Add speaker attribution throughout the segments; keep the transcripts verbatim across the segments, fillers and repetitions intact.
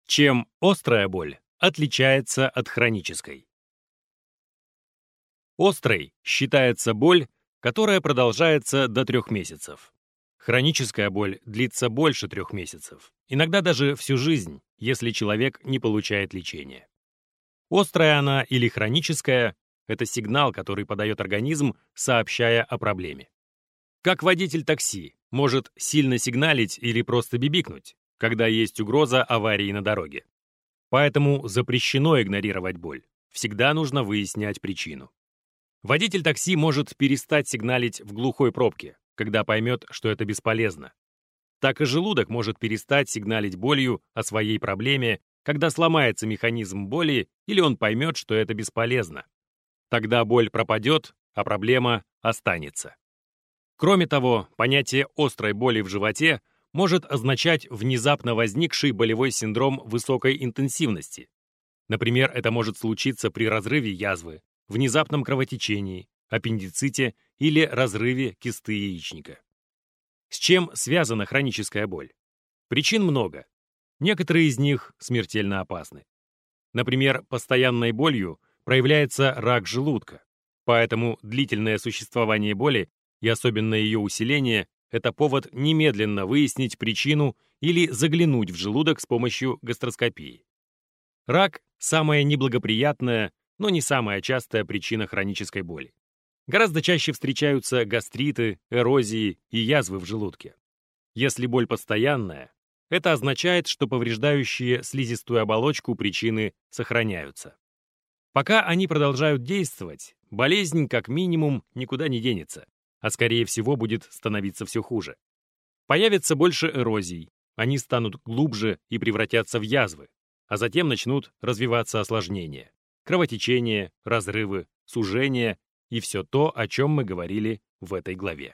Speaker 1: Чем острая боль отличается от хронической? Острой считается боль, которая продолжается до трех месяцев. Хроническая боль длится больше трех месяцев, иногда даже всю жизнь, если человек не получает лечения. Острая она или хроническая – это сигнал, который подает организм, сообщая о проблеме. Как водитель такси может сильно сигналить или просто бибикнуть, когда есть угроза аварии на дороге. Поэтому запрещено игнорировать боль. Всегда нужно выяснять причину. Водитель такси может перестать сигналить в глухой пробке, когда поймет, что это бесполезно. Так и желудок может перестать сигналить болью о своей проблеме, когда сломается механизм боли или он поймет, что это бесполезно. Тогда боль пропадет, а проблема останется. Кроме того, понятие острой боли в животе может означать внезапно возникший болевой синдром высокой интенсивности. Например, это может случиться при разрыве язвы, внезапном кровотечении, аппендиците или разрыве кисты яичника. С чем связана хроническая боль? Причин много. Некоторые из них смертельно опасны. Например, постоянной болью проявляется рак желудка. Поэтому длительное существование боли и особенно ее усиление – это повод немедленно выяснить причину или заглянуть в желудок с помощью гастроскопии. Рак – самая неблагоприятная, но не самая частая причина хронической боли. Гораздо чаще встречаются гастриты, эрозии и язвы в желудке. Если боль постоянная, это означает, что повреждающие слизистую оболочку причины сохраняются. Пока они продолжают действовать, болезнь как минимум никуда не денется, а скорее всего будет становиться все хуже. Появится больше эрозий, они станут глубже и превратятся в язвы, а затем начнут развиваться осложнения, кровотечения, разрывы, сужения и все то, о чем мы говорили в этой главе.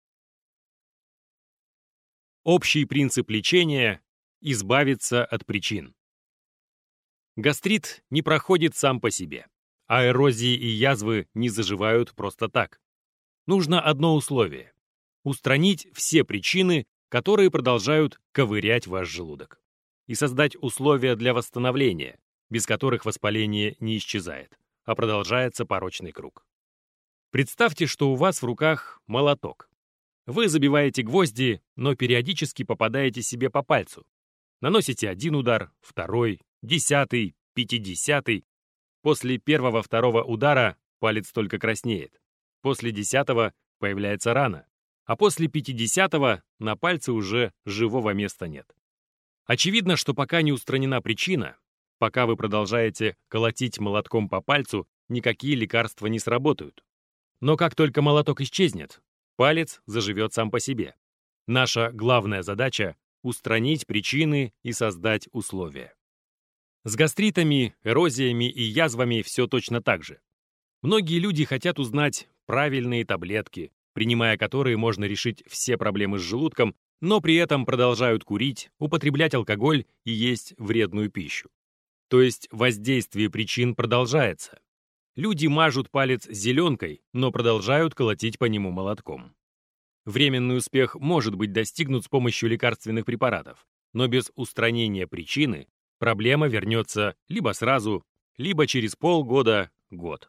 Speaker 1: Общий принцип лечения – избавиться от причин. Гастрит не проходит сам по себе, а эрозии и язвы не заживают просто так. Нужно одно условие – устранить все причины, которые продолжают ковырять ваш желудок, и создать условия для восстановления, без которых воспаление не исчезает, а продолжается порочный круг. Представьте, что у вас в руках молоток. Вы забиваете гвозди, но периодически попадаете себе по пальцу. Наносите один удар, второй, десятый, пятидесятый. После первого-второго удара палец только краснеет. После десятого появляется рана, а после пятидесятого на пальце уже живого места нет. Очевидно, что пока не устранена причина, пока вы продолжаете колотить молотком по пальцу, никакие лекарства не сработают. Но как только молоток исчезнет, палец заживет сам по себе. Наша главная задача – устранить причины и создать условия. С гастритами, эрозиями и язвами все точно так же. Многие люди хотят узнать правильные таблетки, принимая которые можно решить все проблемы с желудком, но при этом продолжают курить, употреблять алкоголь и есть вредную пищу. То есть воздействие причин продолжается. Люди мажут палец зеленкой, но продолжают колотить по нему молотком. Временный успех может быть достигнут с помощью лекарственных препаратов, но без устранения причины проблема вернется либо сразу, либо через полгода-год.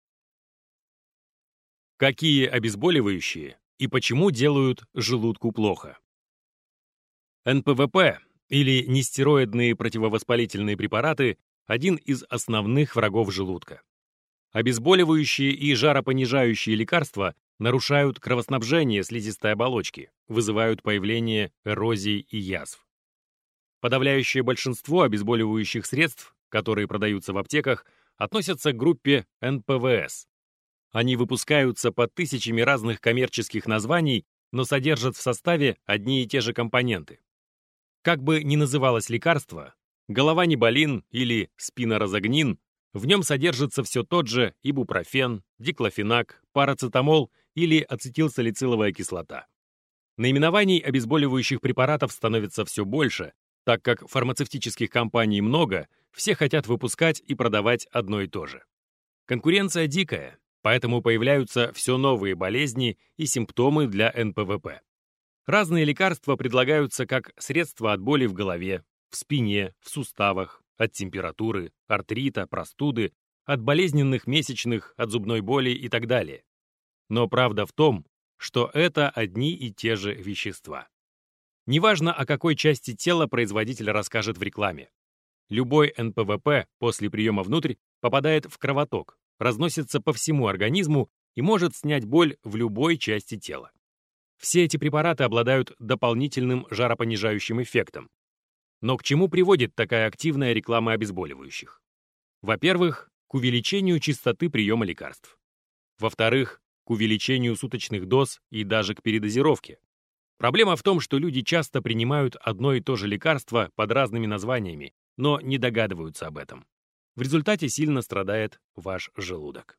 Speaker 1: Какие обезболивающие и почему делают желудку плохо? эн пэ вэ пэ или нестероидные противовоспалительные препараты – один из основных врагов желудка. Обезболивающие и жаропонижающие лекарства нарушают кровоснабжение слизистой оболочки, вызывают появление эрозий и язв. Подавляющее большинство обезболивающих средств, которые продаются в аптеках, относятся к группе эн пэ вэ эс. Они выпускаются под тысячами разных коммерческих названий, но содержат в составе одни и те же компоненты. Как бы ни называлось лекарство, голованиболин или спинорозогнин, в нем содержится все тот же ибупрофен, диклофенак, парацетамол или ацетилсалициловая кислота. Наименований обезболивающих препаратов становится все больше, так как фармацевтических компаний много, все хотят выпускать и продавать одно и то же. Конкуренция дикая, поэтому появляются все новые болезни и симптомы для эн пэ вэ пэ. Разные лекарства предлагаются как средства от боли в голове, в спине, в суставах, от температуры, артрита, простуды, от болезненных месячных, от зубной боли и так далее. Но правда в том, что это одни и те же вещества. Неважно, о какой части тела производитель расскажет в рекламе. Любой эн пэ вэ пэ после приема внутрь попадает в кровоток, разносится по всему организму и может снять боль в любой части тела. Все эти препараты обладают дополнительным жаропонижающим эффектом. Но к чему приводит такая активная реклама обезболивающих? Во-первых, к увеличению частоты приема лекарств. Во-вторых, к увеличению суточных доз и даже к передозировке. Проблема в том, что люди часто принимают одно и то же лекарство под разными названиями, но не догадываются об этом. В результате сильно страдает ваш желудок.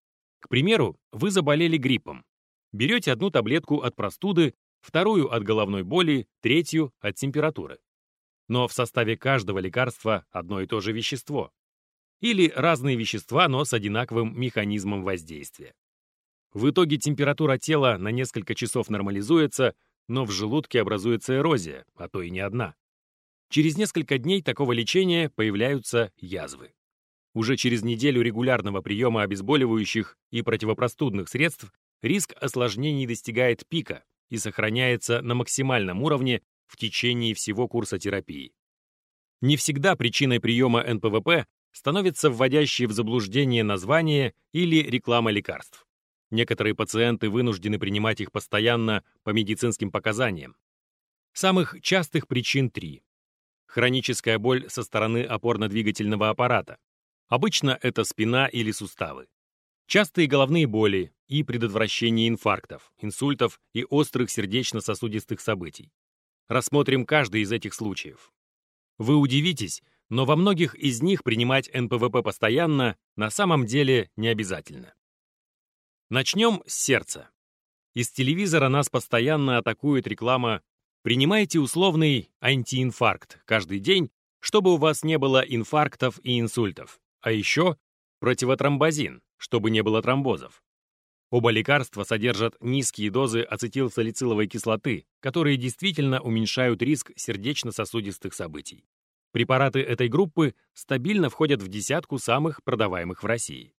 Speaker 1: К примеру, вы заболели гриппом. Берете одну таблетку от простуды, вторую от головной боли, третью от температуры. Но в составе каждого лекарства одно и то же вещество. Или разные вещества, но с одинаковым механизмом воздействия. В итоге температура тела на несколько часов нормализуется, но в желудке образуется эрозия, а то и не одна. Через несколько дней такого лечения появляются язвы. Уже через неделю регулярного приема обезболивающих и противопростудных средств риск осложнений достигает пика и сохраняется на максимальном уровне в течение всего курса терапии. Не всегда причиной приема эн пэ вэ пэ становится вводящее в заблуждение название или реклама лекарств. Некоторые пациенты вынуждены принимать их постоянно по медицинским показаниям. Самых частых причин три. Хроническая боль со стороны опорно-двигательного аппарата. Обычно это спина или суставы. Частые головные боли и предотвращение инфарктов, инсультов и острых сердечно-сосудистых событий. Рассмотрим каждый из этих случаев. Вы удивитесь, но во многих из них принимать эн пэ вэ пэ постоянно на самом деле не обязательно. Начнем с сердца. Из телевизора нас постоянно атакует реклама «Принимайте условный антиинфаркт каждый день, чтобы у вас не было инфарктов и инсультов, а еще противотромбозин, чтобы не было тромбозов». Оба лекарства содержат низкие дозы ацетилсалициловой кислоты, которые действительно уменьшают риск сердечно-сосудистых событий. Препараты этой группы стабильно входят в десятку самых продаваемых в России.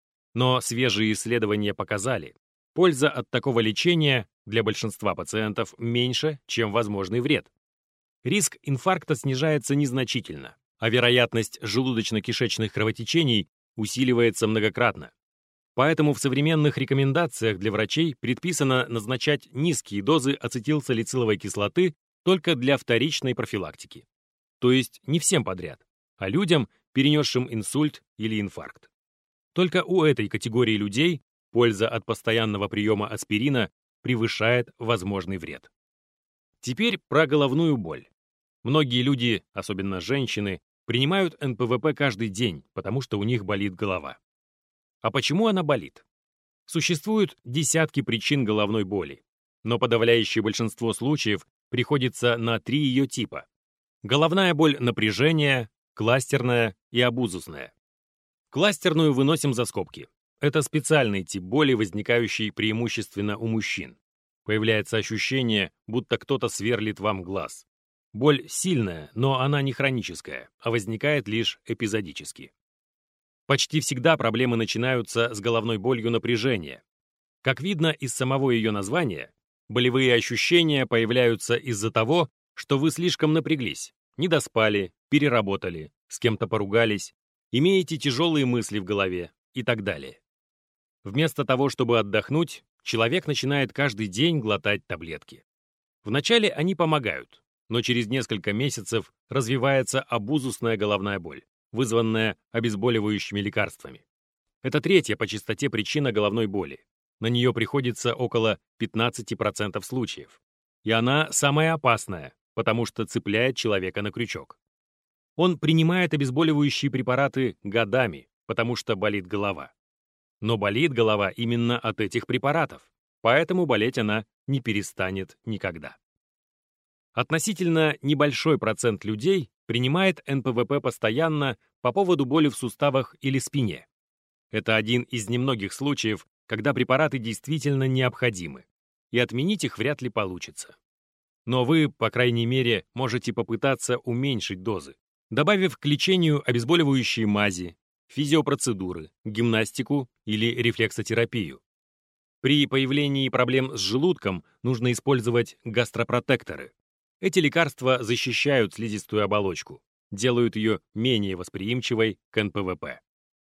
Speaker 1: Но свежие исследования показали, польза от такого лечения для большинства пациентов меньше, чем возможный вред. Риск инфаркта снижается незначительно, а вероятность желудочно-кишечных кровотечений усиливается многократно. Поэтому в современных рекомендациях для врачей предписано назначать низкие дозы ацетилсалициловой кислоты только для вторичной профилактики. То есть не всем подряд, а людям, перенесшим инсульт или инфаркт. Только у этой категории людей польза от постоянного приема аспирина превышает возможный вред. Теперь про головную боль. Многие люди, особенно женщины, принимают эн пэ вэ пэ каждый день, потому что у них болит голова. А почему она болит? Существуют десятки причин головной боли, но подавляющее большинство случаев приходится на три ее типа. Головная боль напряжения, кластерная и абузусная. Кластерную выносим за скобки. Это специальный тип боли, возникающий преимущественно у мужчин. Появляется ощущение, будто кто-то сверлит вам глаз. Боль сильная, но она не хроническая, а возникает лишь эпизодически. Почти всегда проблемы начинаются с головной болью напряжения. Как видно из самого ее названия, болевые ощущения появляются из-за того, что вы слишком напряглись, недоспали, переработали, с кем-то поругались, имеете тяжелые мысли в голове и так далее. Вместо того, чтобы отдохнуть, человек начинает каждый день глотать таблетки. Вначале они помогают, но через несколько месяцев развивается абузусная головная боль, вызванная обезболивающими лекарствами. Это третья по частоте причина головной боли. На нее приходится около пятнадцати процентов случаев. И она самая опасная, потому что цепляет человека на крючок. Он принимает обезболивающие препараты годами, потому что болит голова. Но болит голова именно от этих препаратов, поэтому болеть она не перестанет никогда. Относительно небольшой процент людей принимает эн пэ вэ пэ постоянно по поводу боли в суставах или спине. Это один из немногих случаев, когда препараты действительно необходимы, и отменить их вряд ли получится. Но вы, по крайней мере, можете попытаться уменьшить дозы, добавив к лечению обезболивающие мази, физиопроцедуры, гимнастику или рефлексотерапию. При появлении проблем с желудком нужно использовать гастропротекторы. Эти лекарства защищают слизистую оболочку, делают ее менее восприимчивой к эн пэ вэ пэ.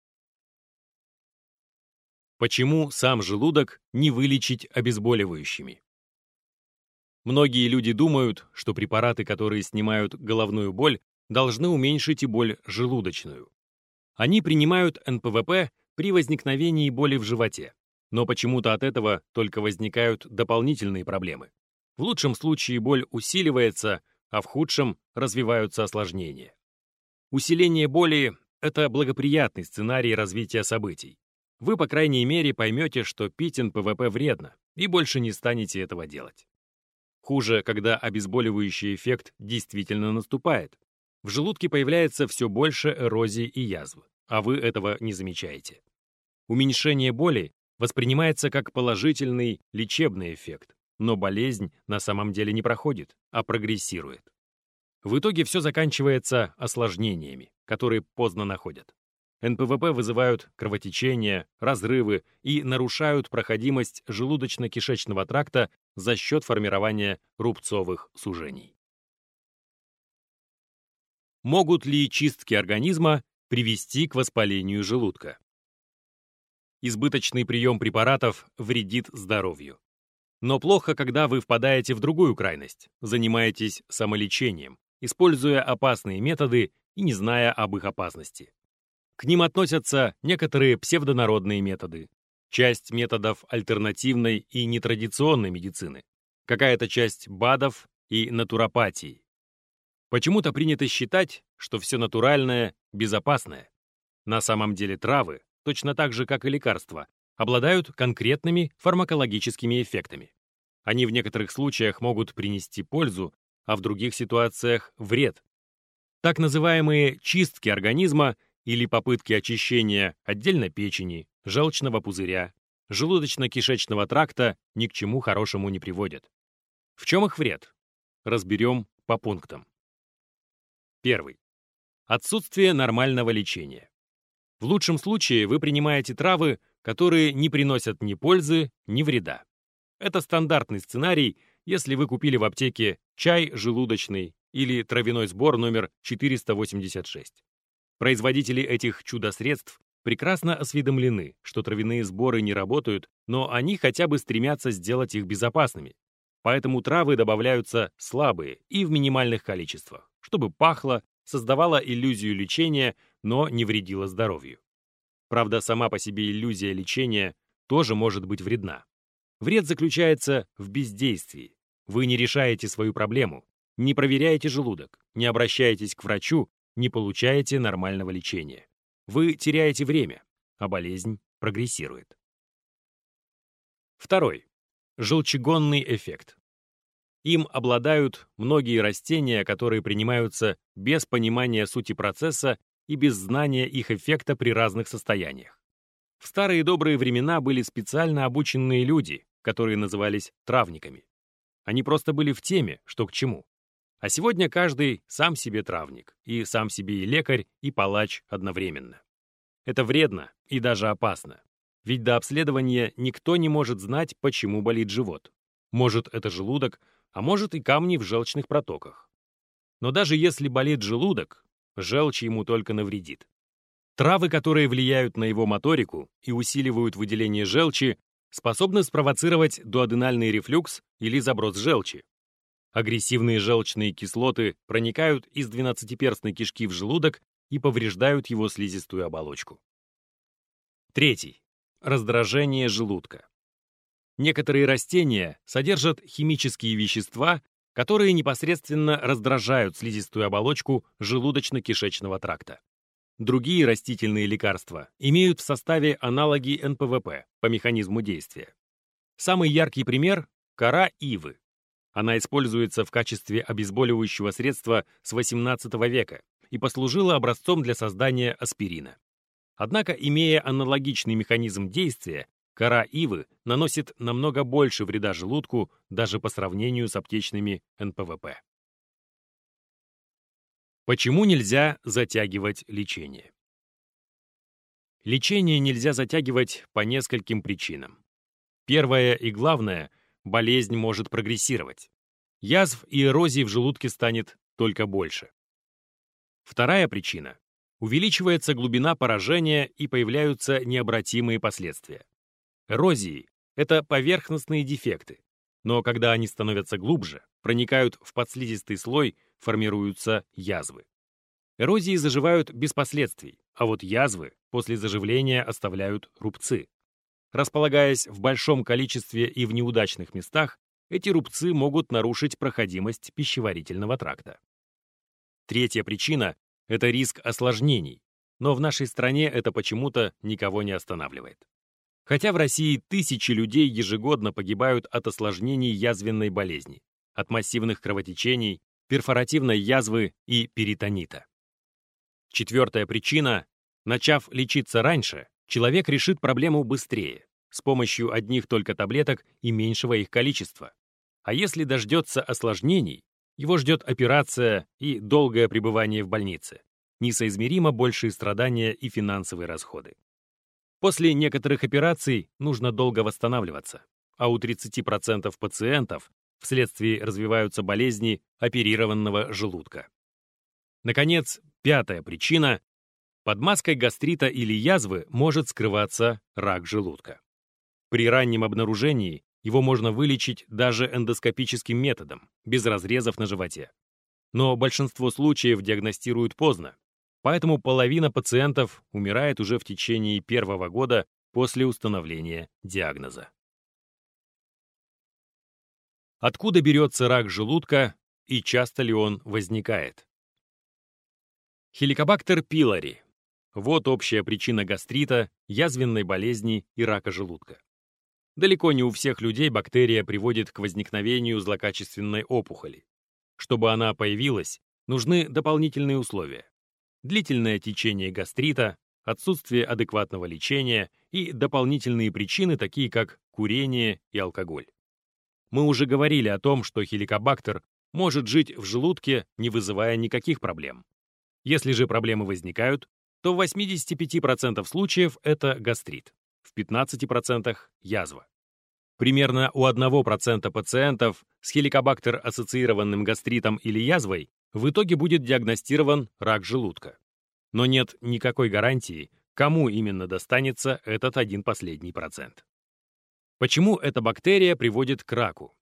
Speaker 1: Почему сам желудок не вылечить обезболивающими? Многие люди думают, что препараты, которые снимают головную боль, должны уменьшить и боль желудочную. Они принимают эн пэ вэ пэ при возникновении боли в животе, но почему-то от этого только возникают дополнительные проблемы. В лучшем случае боль усиливается, а в худшем развиваются осложнения. Усиление боли – это благоприятный сценарий развития событий. Вы, по крайней мере, поймете, что пить эн пэ вэ пэ вредно, и больше не станете этого делать. Хуже, когда обезболивающий эффект действительно наступает. В желудке появляется все больше эрозии и язв, а вы этого не замечаете. Уменьшение боли воспринимается как положительный лечебный эффект, но болезнь на самом деле не проходит, а прогрессирует. В итоге все заканчивается осложнениями, которые поздно находят. эн пэ вэ пэ вызывают кровотечения, разрывы и нарушают проходимость желудочно-кишечного тракта за счет формирования рубцовых сужений. Могут ли чистки организма привести к воспалению желудка? Избыточный прием препаратов вредит здоровью. Но плохо, когда вы впадаете в другую крайность, занимаетесь самолечением, используя опасные методы и не зная об их опасности. К ним относятся некоторые псевдонародные методы, часть методов альтернативной и нетрадиционной медицины, какая-то часть БАДов и натуропатии. Почему-то принято считать, что все натуральное безопасное. На самом деле травы, точно так же, как и лекарства, обладают конкретными фармакологическими эффектами. Они в некоторых случаях могут принести пользу, а в других ситуациях – вред. Так называемые чистки организма или попытки очищения отдельно печени, желчного пузыря, желудочно-кишечного тракта ни к чему хорошему не приводят. В чем их вред? Разберем по пунктам. Первый. Отсутствие нормального лечения. В лучшем случае вы принимаете травы, которые не приносят ни пользы, ни вреда. Это стандартный сценарий, если вы купили в аптеке чай желудочный или травяной сбор номер четыреста восемьдесят шесть. Производители этих чудо-средств прекрасно осведомлены, что травяные сборы не работают, но они хотя бы стремятся сделать их безопасными. Поэтому травы добавляются слабые и в минимальных количествах, чтобы пахло, создавало иллюзию лечения, но не вредило здоровью. Правда, сама по себе иллюзия лечения тоже может быть вредна. Вред заключается в бездействии. Вы не решаете свою проблему, не проверяете желудок, не обращаетесь к врачу, не получаете нормального лечения. Вы теряете время, а болезнь прогрессирует. Второй. Желчегонный эффект. Им обладают многие растения, которые принимаются без понимания сути процесса и без знания их эффекта при разных состояниях. В старые добрые времена были специально обученные люди, которые назывались травниками. Они просто были в теме, что к чему. А сегодня каждый сам себе травник, и сам себе и лекарь, и палач одновременно. Это вредно и даже опасно. Ведь до обследования никто не может знать, почему болит живот. Может, это желудок, а может и камни в желчных протоках. Но даже если болит желудок, желчь ему только навредит. Травы, которые влияют на его моторику и усиливают выделение желчи, способны спровоцировать дуоденальный рефлюкс или заброс желчи. Агрессивные желчные кислоты проникают из двенадцатиперстной кишки в желудок и повреждают его слизистую оболочку. Третий. Раздражение желудка. Некоторые растения содержат химические вещества, которые непосредственно раздражают слизистую оболочку желудочно-кишечного тракта. Другие растительные лекарства имеют в составе аналоги эн пэ вэ пэ по механизму действия. Самый яркий пример – кора ивы. Она используется в качестве обезболивающего средства с восемнадцатого века и послужила образцом для создания аспирина. Однако, имея аналогичный механизм действия, кора ивы наносит намного больше вреда желудку даже по сравнению с аптечными эн пэ вэ пэ. Почему нельзя затягивать лечение? Лечение нельзя затягивать по нескольким причинам. Первое и главное – болезнь может прогрессировать. Язв и эрозий в желудке станет только больше. Вторая причина – увеличивается глубина поражения и появляются необратимые последствия. Эрозии – это поверхностные дефекты, но когда они становятся глубже, проникают в подслизистый слой, формируются язвы. Эрозии заживают без последствий, а вот язвы после заживления оставляют рубцы. Располагаясь в большом количестве и в неудачных местах, эти рубцы могут нарушить проходимость пищеварительного тракта. Третья причина – это риск осложнений, но в нашей стране это почему-то никого не останавливает. Хотя в России тысячи людей ежегодно погибают от осложнений язвенной болезни, от массивных кровотечений, перфоративной язвы и перитонита. Четвертая причина – начав лечиться раньше, человек решит проблему быстрее, с помощью одних только таблеток и меньшего их количества. А если дождется осложнений, его ждет операция и долгое пребывание в больнице, несоизмеримо большие страдания и финансовые расходы. После некоторых операций нужно долго восстанавливаться, а у тридцати процентов пациентов вследствие развиваются болезни оперированного желудка. Наконец, пятая причина – под маской гастрита или язвы может скрываться рак желудка. При раннем обнаружении его можно вылечить даже эндоскопическим методом, без разрезов на животе. Но большинство случаев диагностируют поздно, поэтому половина пациентов умирает уже в течение первого года после установления диагноза. Откуда берется рак желудка и часто ли он возникает? Хеликобактер пилори – вот общая причина гастрита, язвенной болезни и рака желудка. Далеко не у всех людей бактерия приводит к возникновению злокачественной опухоли. Чтобы она появилась, нужны дополнительные условия. Длительное течение гастрита, отсутствие адекватного лечения и дополнительные причины, такие как курение и алкоголь. Мы уже говорили о том, что хеликобактер может жить в желудке, не вызывая никаких проблем. Если же проблемы возникают, то в восьмидесяти пяти процентах случаев это гастрит, в пятнадцати процентах язва. Примерно у одного процента пациентов с хеликобактер-ассоциированным гастритом или язвой в итоге будет диагностирован рак желудка. Но нет никакой гарантии, кому именно достанется этот один последний процент. Почему эта бактерия приводит к раку?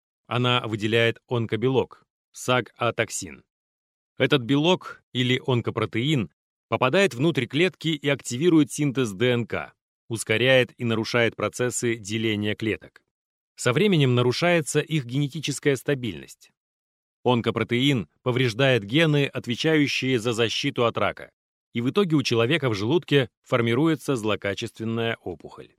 Speaker 1: Она выделяет онкобелок – саг-А-токсин. Этот белок, или онкопротеин, попадает внутрь клетки и активирует синтез дэ эн ка, ускоряет и нарушает процессы деления клеток. Со временем нарушается их генетическая стабильность. Онкопротеин повреждает гены, отвечающие за защиту от рака, и в итоге у человека в желудке формируется злокачественная опухоль.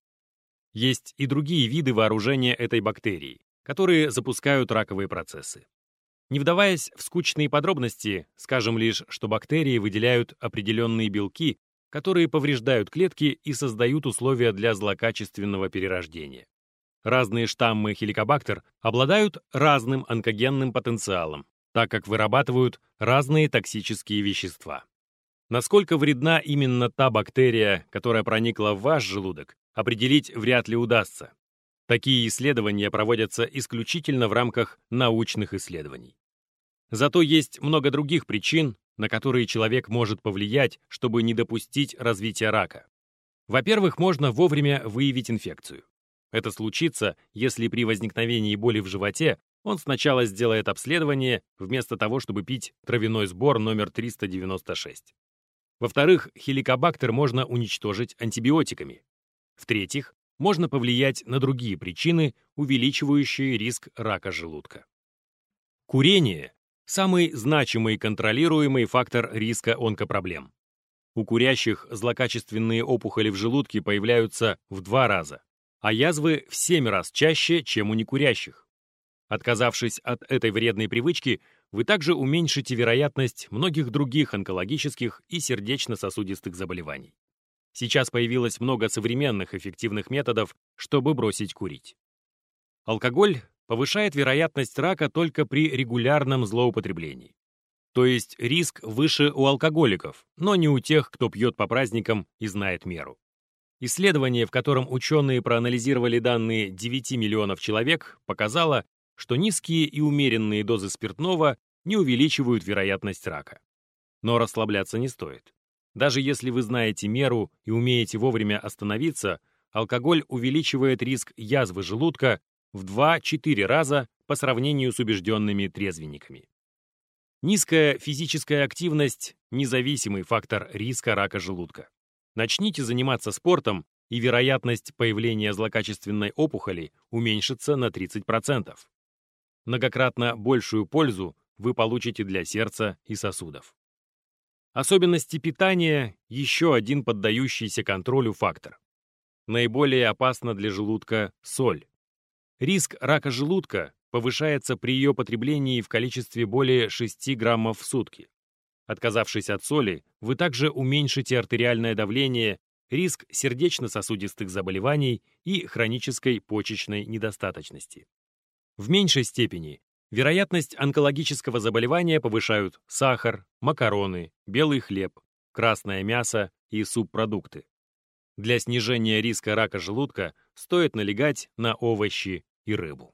Speaker 1: Есть и другие виды вооружения этой бактерии, которые запускают раковые процессы. Не вдаваясь в скучные подробности, скажем лишь, что бактерии выделяют определенные белки, которые повреждают клетки и создают условия для злокачественного перерождения. Разные штаммы хеликобактер обладают разным онкогенным потенциалом, так как вырабатывают разные токсические вещества. Насколько вредна именно та бактерия, которая проникла в ваш желудок, определить вряд ли удастся. Такие исследования проводятся исключительно в рамках научных исследований. Зато есть много других причин, на которые человек может повлиять, чтобы не допустить развития рака. Во-первых, можно вовремя выявить инфекцию. Это случится, если при возникновении боли в животе он сначала сделает обследование, вместо того, чтобы пить травяной сбор номер триста девяносто шесть. Во-вторых, хеликобактер можно уничтожить антибиотиками. В-третьих, можно повлиять на другие причины, увеличивающие риск рака желудка. Курение – самый значимый и контролируемый фактор риска онкопроблем. У курящих злокачественные опухоли в желудке появляются в два раза, а язвы в семь раз чаще, чем у некурящих. Отказавшись от этой вредной привычки, вы также уменьшите вероятность многих других онкологических и сердечно-сосудистых заболеваний. Сейчас появилось много современных эффективных методов, чтобы бросить курить. Алкоголь повышает вероятность рака только при регулярном злоупотреблении. То есть риск выше у алкоголиков, но не у тех, кто пьет по праздникам и знает меру. Исследование, в котором ученые проанализировали данные девяти миллионов человек, показало, что низкие и умеренные дозы спиртного не увеличивают вероятность рака. Но расслабляться не стоит. Даже если вы знаете меру и умеете вовремя остановиться, алкоголь увеличивает риск язвы желудка в два-четыре раза по сравнению с убежденными трезвенниками. Низкая физическая активность – независимый фактор риска рака желудка. Начните заниматься спортом, и вероятность появления злокачественной опухоли уменьшится на тридцать процентов. Многократно большую пользу вы получите для сердца и сосудов. Особенности питания – еще один поддающийся контролю фактор. Наиболее опасна для желудка соль. Риск рака желудка повышается при ее потреблении в количестве более шести граммов в сутки. Отказавшись от соли, вы также уменьшите артериальное давление, риск сердечно-сосудистых заболеваний и хронической почечной недостаточности. В меньшей степени вероятность онкологического заболевания повышают сахар, макароны, белый хлеб, красное мясо и субпродукты. Для снижения риска рака желудка стоит налегать на овощи и рыбу.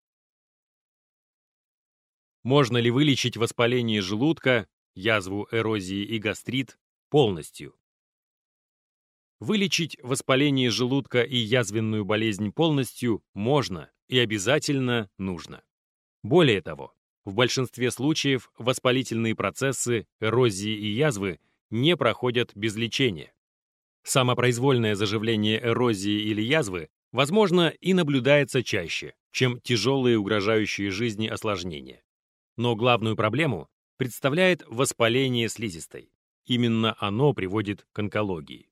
Speaker 1: Можно ли вылечить воспаление желудка, язву, эрозии и гастрит полностью? Вылечить воспаление желудка и язвенную болезнь полностью можно и обязательно нужно. Более того, в большинстве случаев воспалительные процессы, эрозии и язвы не проходят без лечения. Самопроизвольное заживление эрозии или язвы, возможно, и наблюдается чаще, чем тяжелые угрожающие жизни осложнения. Но главную проблему представляет воспаление слизистой. Именно оно приводит к онкологии.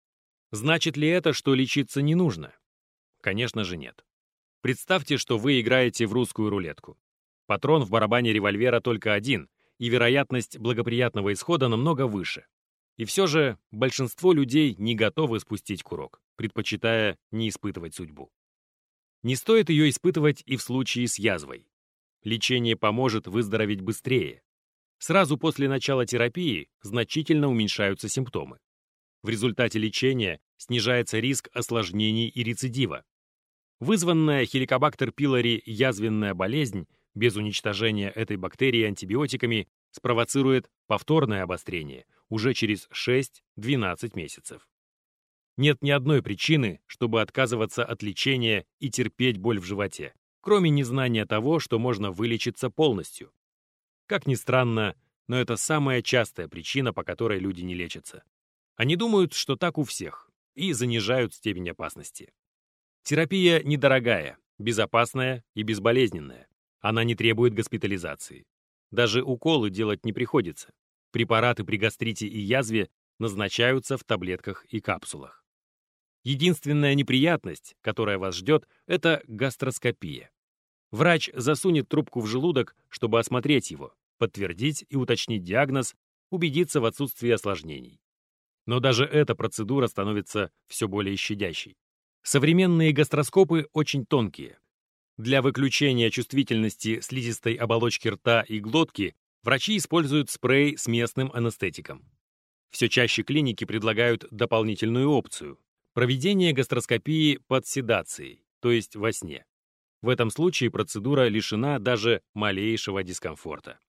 Speaker 1: Значит ли это, что лечиться не нужно? Конечно же нет. Представьте, что вы играете в русскую рулетку. Патрон в барабане револьвера только один, и вероятность благоприятного исхода намного выше. И все же большинство людей не готовы спустить курок, предпочитая не испытывать судьбу. Не стоит ее испытывать и в случае с язвой. Лечение поможет выздороветь быстрее. Сразу после начала терапии значительно уменьшаются симптомы. В результате лечения снижается риск осложнений и рецидива. Вызванная Helicobacter pylori язвенная болезнь без уничтожения этой бактерии антибиотиками спровоцирует повторное обострение уже через шесть-двенадцать месяцев. Нет ни одной причины, чтобы отказываться от лечения и терпеть боль в животе, кроме незнания того, что можно вылечиться полностью. Как ни странно, но это самая частая причина, по которой люди не лечатся. Они думают, что так у всех, и занижают степень опасности. Терапия недорогая, безопасная и безболезненная. Она не требует госпитализации. Даже уколы делать не приходится. Препараты при гастрите и язве назначаются в таблетках и капсулах. Единственная неприятность, которая вас ждет, это гастроскопия. Врач засунет трубку в желудок, чтобы осмотреть его, подтвердить и уточнить диагноз, убедиться в отсутствии осложнений. Но даже эта процедура становится все более щадящей. Современные гастроскопы очень тонкие. Для выключения чувствительности слизистой оболочки рта и глотки врачи используют спрей с местным анестетиком. Все чаще клиники предлагают дополнительную опцию – проведение гастроскопии под седацией, то есть во сне. В этом случае процедура лишена даже малейшего дискомфорта.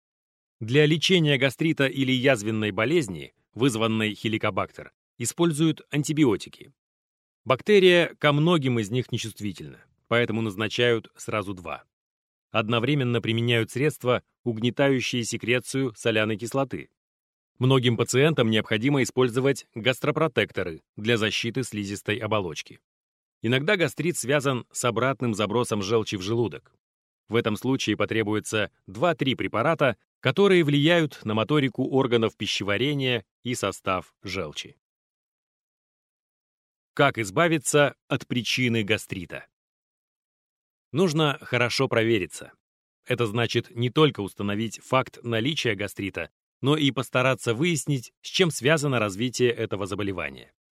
Speaker 1: Для лечения гастрита или язвенной болезни, вызванной Helicobacter, используют антибиотики. Бактерия ко многим из них нечувствительна, поэтому назначают сразу два. Одновременно применяют средства, угнетающие секрецию соляной кислоты. Многим пациентам необходимо использовать гастропротекторы для защиты слизистой оболочки. Иногда гастрит связан с обратным забросом желчи в желудок. В этом случае потребуется два-три препарата, которые влияют на моторику органов пищеварения и состав желчи. Как избавиться от причины гастрита? Нужно хорошо провериться. Это значит не только установить факт наличия гастрита, но и постараться выяснить, с чем связано развитие этого заболевания.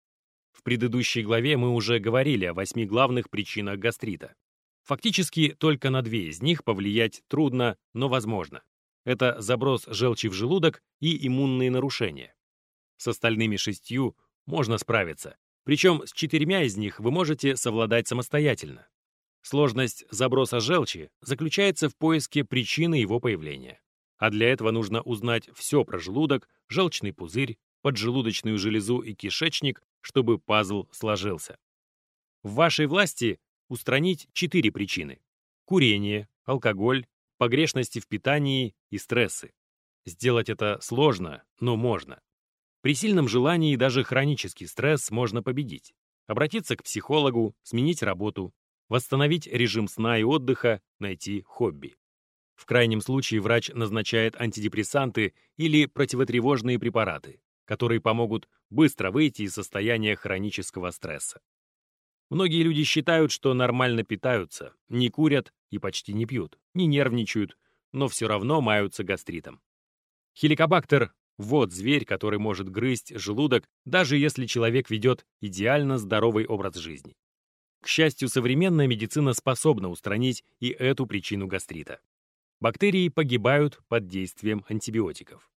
Speaker 1: В предыдущей главе мы уже говорили о восьми главных причинах гастрита. Фактически только на две из них повлиять трудно, но возможно. Это заброс желчи в желудок и иммунные нарушения. С остальными шестью можно справиться, причем с четырьмя из них вы можете совладать самостоятельно. Сложность заброса желчи заключается в поиске причины его появления. А для этого нужно узнать все про желудок, желчный пузырь, поджелудочную железу и кишечник, чтобы пазл сложился. В вашей власти устранить четыре причины: курение, алкоголь, погрешности в питании и стрессы. Сделать это сложно, но можно. При сильном желании даже хронический стресс можно победить. Обратиться к психологу, сменить работу, восстановить режим сна и отдыха, найти хобби. В крайнем случае врач назначает антидепрессанты или противотревожные препараты, которые помогут быстро выйти из состояния хронического стресса. Многие люди считают, что нормально питаются, не курят и почти не пьют, не нервничают, но все равно маются гастритом. Хеликобактер – вот зверь, который может грызть желудок, даже если человек ведет идеально здоровый образ жизни. К счастью, современная медицина способна устранить и эту причину гастрита. Бактерии погибают под действием антибиотиков.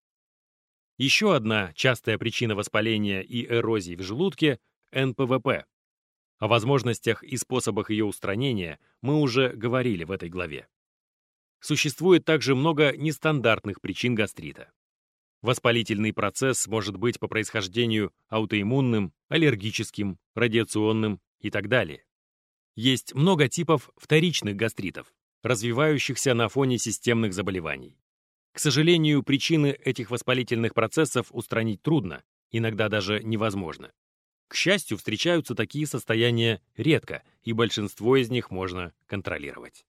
Speaker 1: Еще одна частая причина воспаления и эрозии в желудке – эн пэ вэ пэ. О возможностях и способах ее устранения мы уже говорили в этой главе. Существует также много нестандартных причин гастрита. Воспалительный процесс может быть по происхождению аутоиммунным, аллергическим, радиационным и так далее. Есть много типов вторичных гастритов, развивающихся на фоне системных заболеваний. К сожалению, причины этих воспалительных процессов устранить трудно, иногда даже невозможно. К счастью, встречаются такие состояния редко, и большинство из них можно контролировать.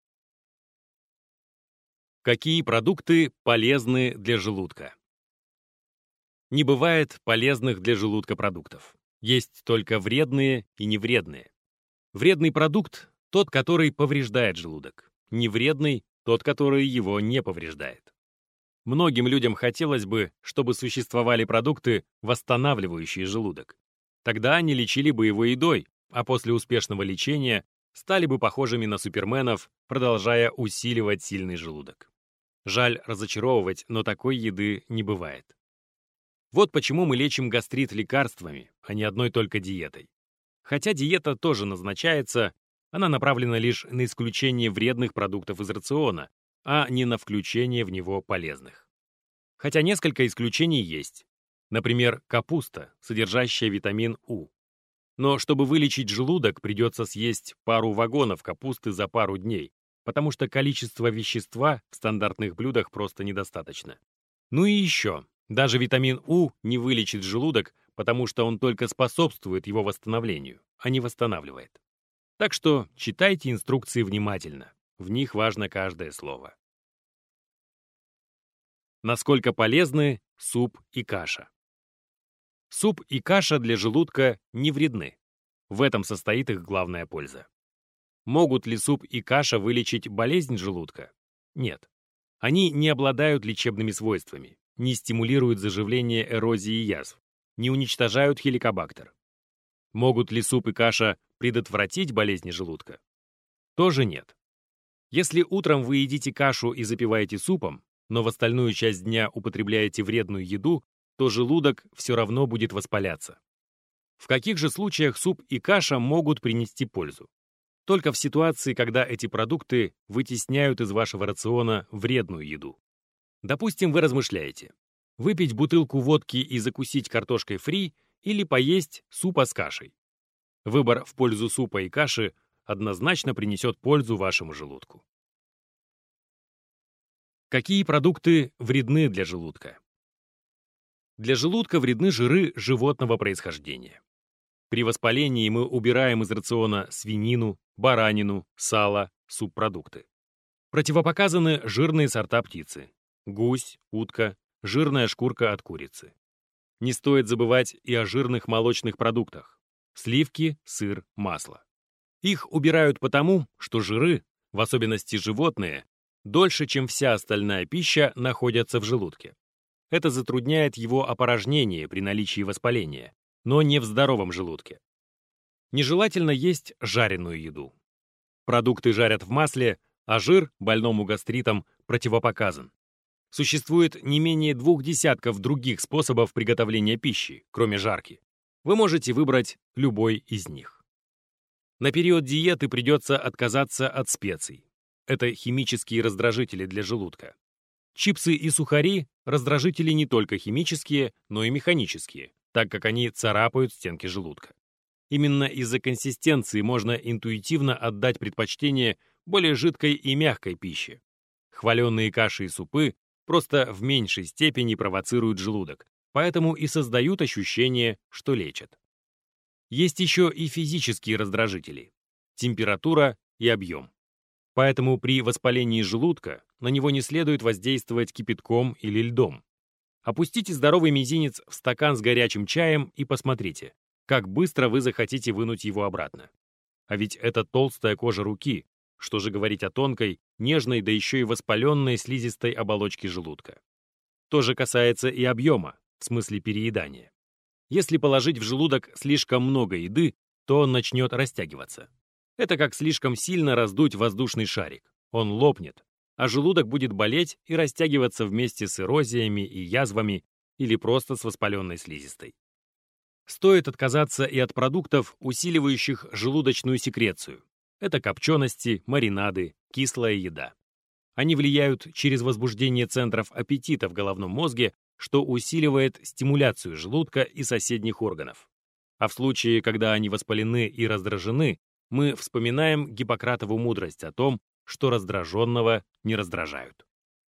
Speaker 1: Какие продукты полезны для желудка? Не бывает полезных для желудка продуктов. Есть только вредные и невредные. Вредный продукт – тот, который повреждает желудок. Невредный – тот, который его не повреждает. Многим людям хотелось бы, чтобы существовали продукты, восстанавливающие желудок. Тогда они лечили бы его едой, а после успешного лечения стали бы похожими на суперменов, продолжая усиливать сильный желудок. Жаль разочаровывать, но такой еды не бывает. Вот почему мы лечим гастрит лекарствами, а не одной только диетой. Хотя диета тоже назначается, она направлена лишь на исключение вредных продуктов из рациона, а не на включение в него полезных. Хотя несколько исключений есть. Например, капуста, содержащая витамин У. Но чтобы вылечить желудок, придется съесть пару вагонов капусты за пару дней, потому что количество вещества в стандартных блюдах просто недостаточно. Ну и еще, даже витамин У не вылечит желудок, потому что он только способствует его восстановлению, а не восстанавливает. Так что читайте инструкции внимательно, в них важно каждое слово. Насколько полезны суп и каша? Суп и каша для желудка не вредны. В этом состоит их главная польза. Могут ли суп и каша вылечить болезнь желудка? Нет. Они не обладают лечебными свойствами, не стимулируют заживление эрозии язв, не уничтожают хеликобактер. Могут ли суп и каша предотвратить болезни желудка? Тоже нет. Если утром вы едите кашу и запиваете супом, но в остальную часть дня употребляете вредную еду, то желудок все равно будет воспаляться. В каких же случаях суп и каша могут принести пользу? Только в ситуации, когда эти продукты вытесняют из вашего рациона вредную еду. Допустим, вы размышляете: выпить бутылку водки и закусить картошкой фри или поесть супа с кашей. Выбор в пользу супа и каши однозначно принесет пользу вашему желудку. Какие продукты вредны для желудка? Для желудка вредны жиры животного происхождения. При воспалении мы убираем из рациона свинину, баранину, сало, субпродукты. Противопоказаны жирные сорта птицы: гусь, утка, жирная шкурка от курицы. Не стоит забывать и о жирных молочных продуктах: сливки, сыр, масло. Их убирают потому, что жиры, в особенности животные, дольше, чем вся остальная пища, находятся в желудке. Это затрудняет его опорожнение при наличии воспаления, но не в здоровом желудке. Нежелательно есть жареную еду. Продукты жарят в масле, а жир больному гастритом противопоказан. Существует не менее двух десятков других способов приготовления пищи, кроме жарки. Вы можете выбрать любой из них. На период диеты придется отказаться от специй. Это химические раздражители для желудка. Чипсы и сухари – раздражители не только химические, но и механические, так как они царапают стенки желудка. Именно из-за консистенции можно интуитивно отдать предпочтение более жидкой и мягкой пище. Хваленные каши и супы просто в меньшей степени провоцируют желудок, поэтому и создают ощущение, что лечат. Есть еще и физические раздражители – температура и объем. Поэтому при воспалении желудка на него не следует воздействовать кипятком или льдом. Опустите здоровый мизинец в стакан с горячим чаем и посмотрите, как быстро вы захотите вынуть его обратно. А ведь это толстая кожа руки, что же говорить о тонкой, нежной, да еще и воспаленной слизистой оболочке желудка. То же касается и объема, в смысле переедания. Если положить в желудок слишком много еды, то он начнет растягиваться. Это как слишком сильно раздуть воздушный шарик. Он лопнет, а желудок будет болеть и растягиваться вместе с эрозиями и язвами или просто с воспаленной слизистой. Стоит отказаться и от продуктов, усиливающих желудочную секрецию. Это копчености, маринады, кислая еда. Они влияют через возбуждение центров аппетита в головном мозге, что усиливает стимуляцию желудка и соседних органов. А в случае, когда они воспалены и раздражены, мы вспоминаем Гиппократову мудрость о том, что раздраженного не раздражают.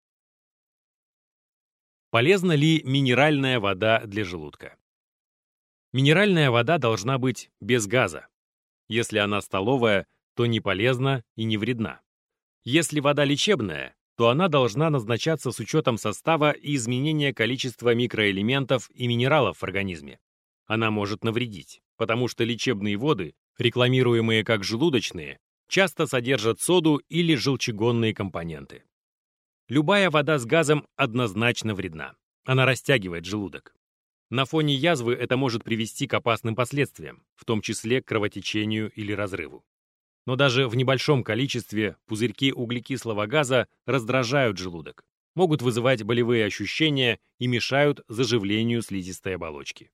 Speaker 1: Полезна ли минеральная вода для желудка? Минеральная вода должна быть без газа. Если она столовая, то не полезна и не вредна. Если вода лечебная, то она должна назначаться с учетом состава и изменения количества микроэлементов и минералов в организме. Она может навредить, потому что лечебные воды, рекламируемые как желудочные, часто содержат соду или желчегонные компоненты. Любая вода с газом однозначно вредна. Она растягивает желудок. На фоне язвы это может привести к опасным последствиям, в том числе к кровотечению или разрыву. Но даже в небольшом количестве пузырьки углекислого газа раздражают желудок, могут вызывать болевые ощущения и мешают заживлению слизистой оболочки.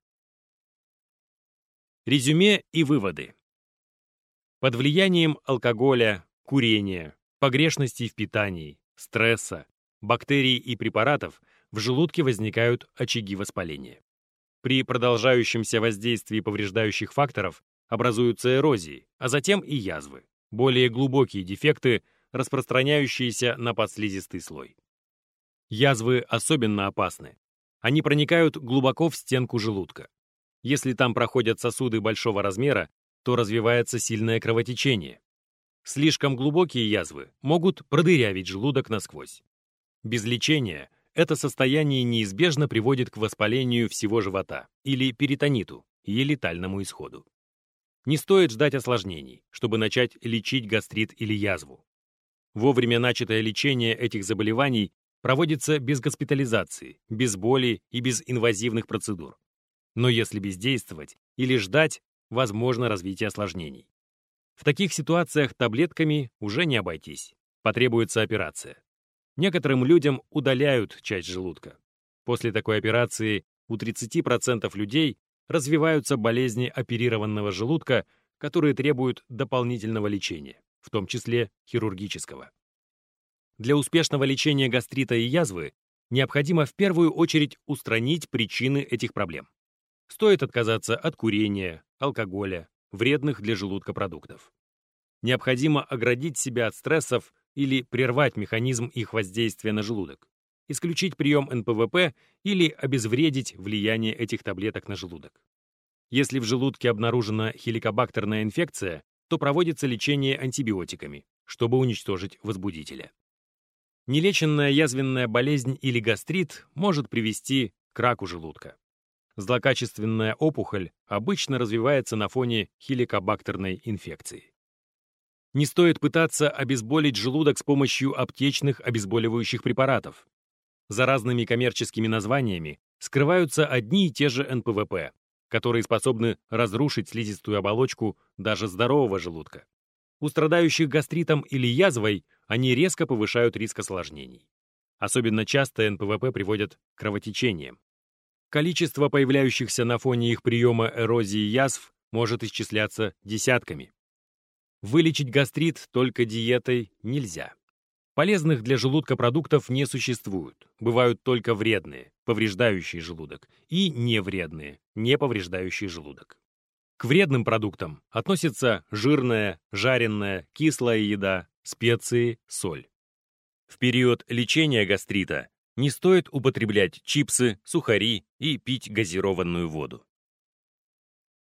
Speaker 1: Резюме и выводы. Под влиянием алкоголя, курения, погрешностей в питании, стресса, бактерий и препаратов в желудке возникают очаги воспаления. При продолжающемся воздействии повреждающих факторов образуются эрозии, а затем и язвы, более глубокие дефекты, распространяющиеся на подслизистый слой. Язвы особенно опасны. Они проникают глубоко в стенку желудка. Если там проходят сосуды большого размера, то развивается сильное кровотечение. Слишком глубокие язвы могут продырявить желудок насквозь. Без лечения это состояние неизбежно приводит к воспалению всего живота или перитониту и летальному исходу. Не стоит ждать осложнений, чтобы начать лечить гастрит или язву. Вовремя начатое лечение этих заболеваний проводится без госпитализации, без боли и без инвазивных процедур. Но если бездействовать или ждать, возможно развитие осложнений. В таких ситуациях таблетками уже не обойтись, потребуется операция. Некоторым людям удаляют часть желудка. После такой операции у тридцати процентов людей развиваются болезни оперированного желудка, которые требуют дополнительного лечения, в том числе хирургического. Для успешного лечения гастрита и язвы необходимо в первую очередь устранить причины этих проблем. Стоит отказаться от курения, алкоголя, вредных для желудка продуктов. Необходимо оградить себя от стрессов или прервать механизм их воздействия на желудок, исключить прием эн пэ вэ пэ или обезвредить влияние этих таблеток на желудок. Если в желудке обнаружена хеликобактерная инфекция, то проводится лечение антибиотиками, чтобы уничтожить возбудителя. Нелеченная язвенная болезнь или гастрит может привести к раку желудка. Злокачественная опухоль обычно развивается на фоне хеликобактерной инфекции. Не стоит пытаться обезболить желудок с помощью аптечных обезболивающих препаратов. За разными коммерческими названиями скрываются одни и те же эн пэ вэ пэ, которые способны разрушить слизистую оболочку даже здорового желудка. У страдающих гастритом или язвой они резко повышают риск осложнений. Особенно часто эн пэ вэ пэ приводят к кровотечениям. Количество появляющихся на фоне их приема эрозии язв может исчисляться десятками. Вылечить гастрит только диетой нельзя. Полезных для желудка продуктов не существует. Бывают только вредные, повреждающие желудок, и невредные, не повреждающие желудок. К вредным продуктам относятся жирная, жареная, кислая еда, специи, соль. В период лечения гастрита не стоит употреблять чипсы, сухари и пить газированную воду.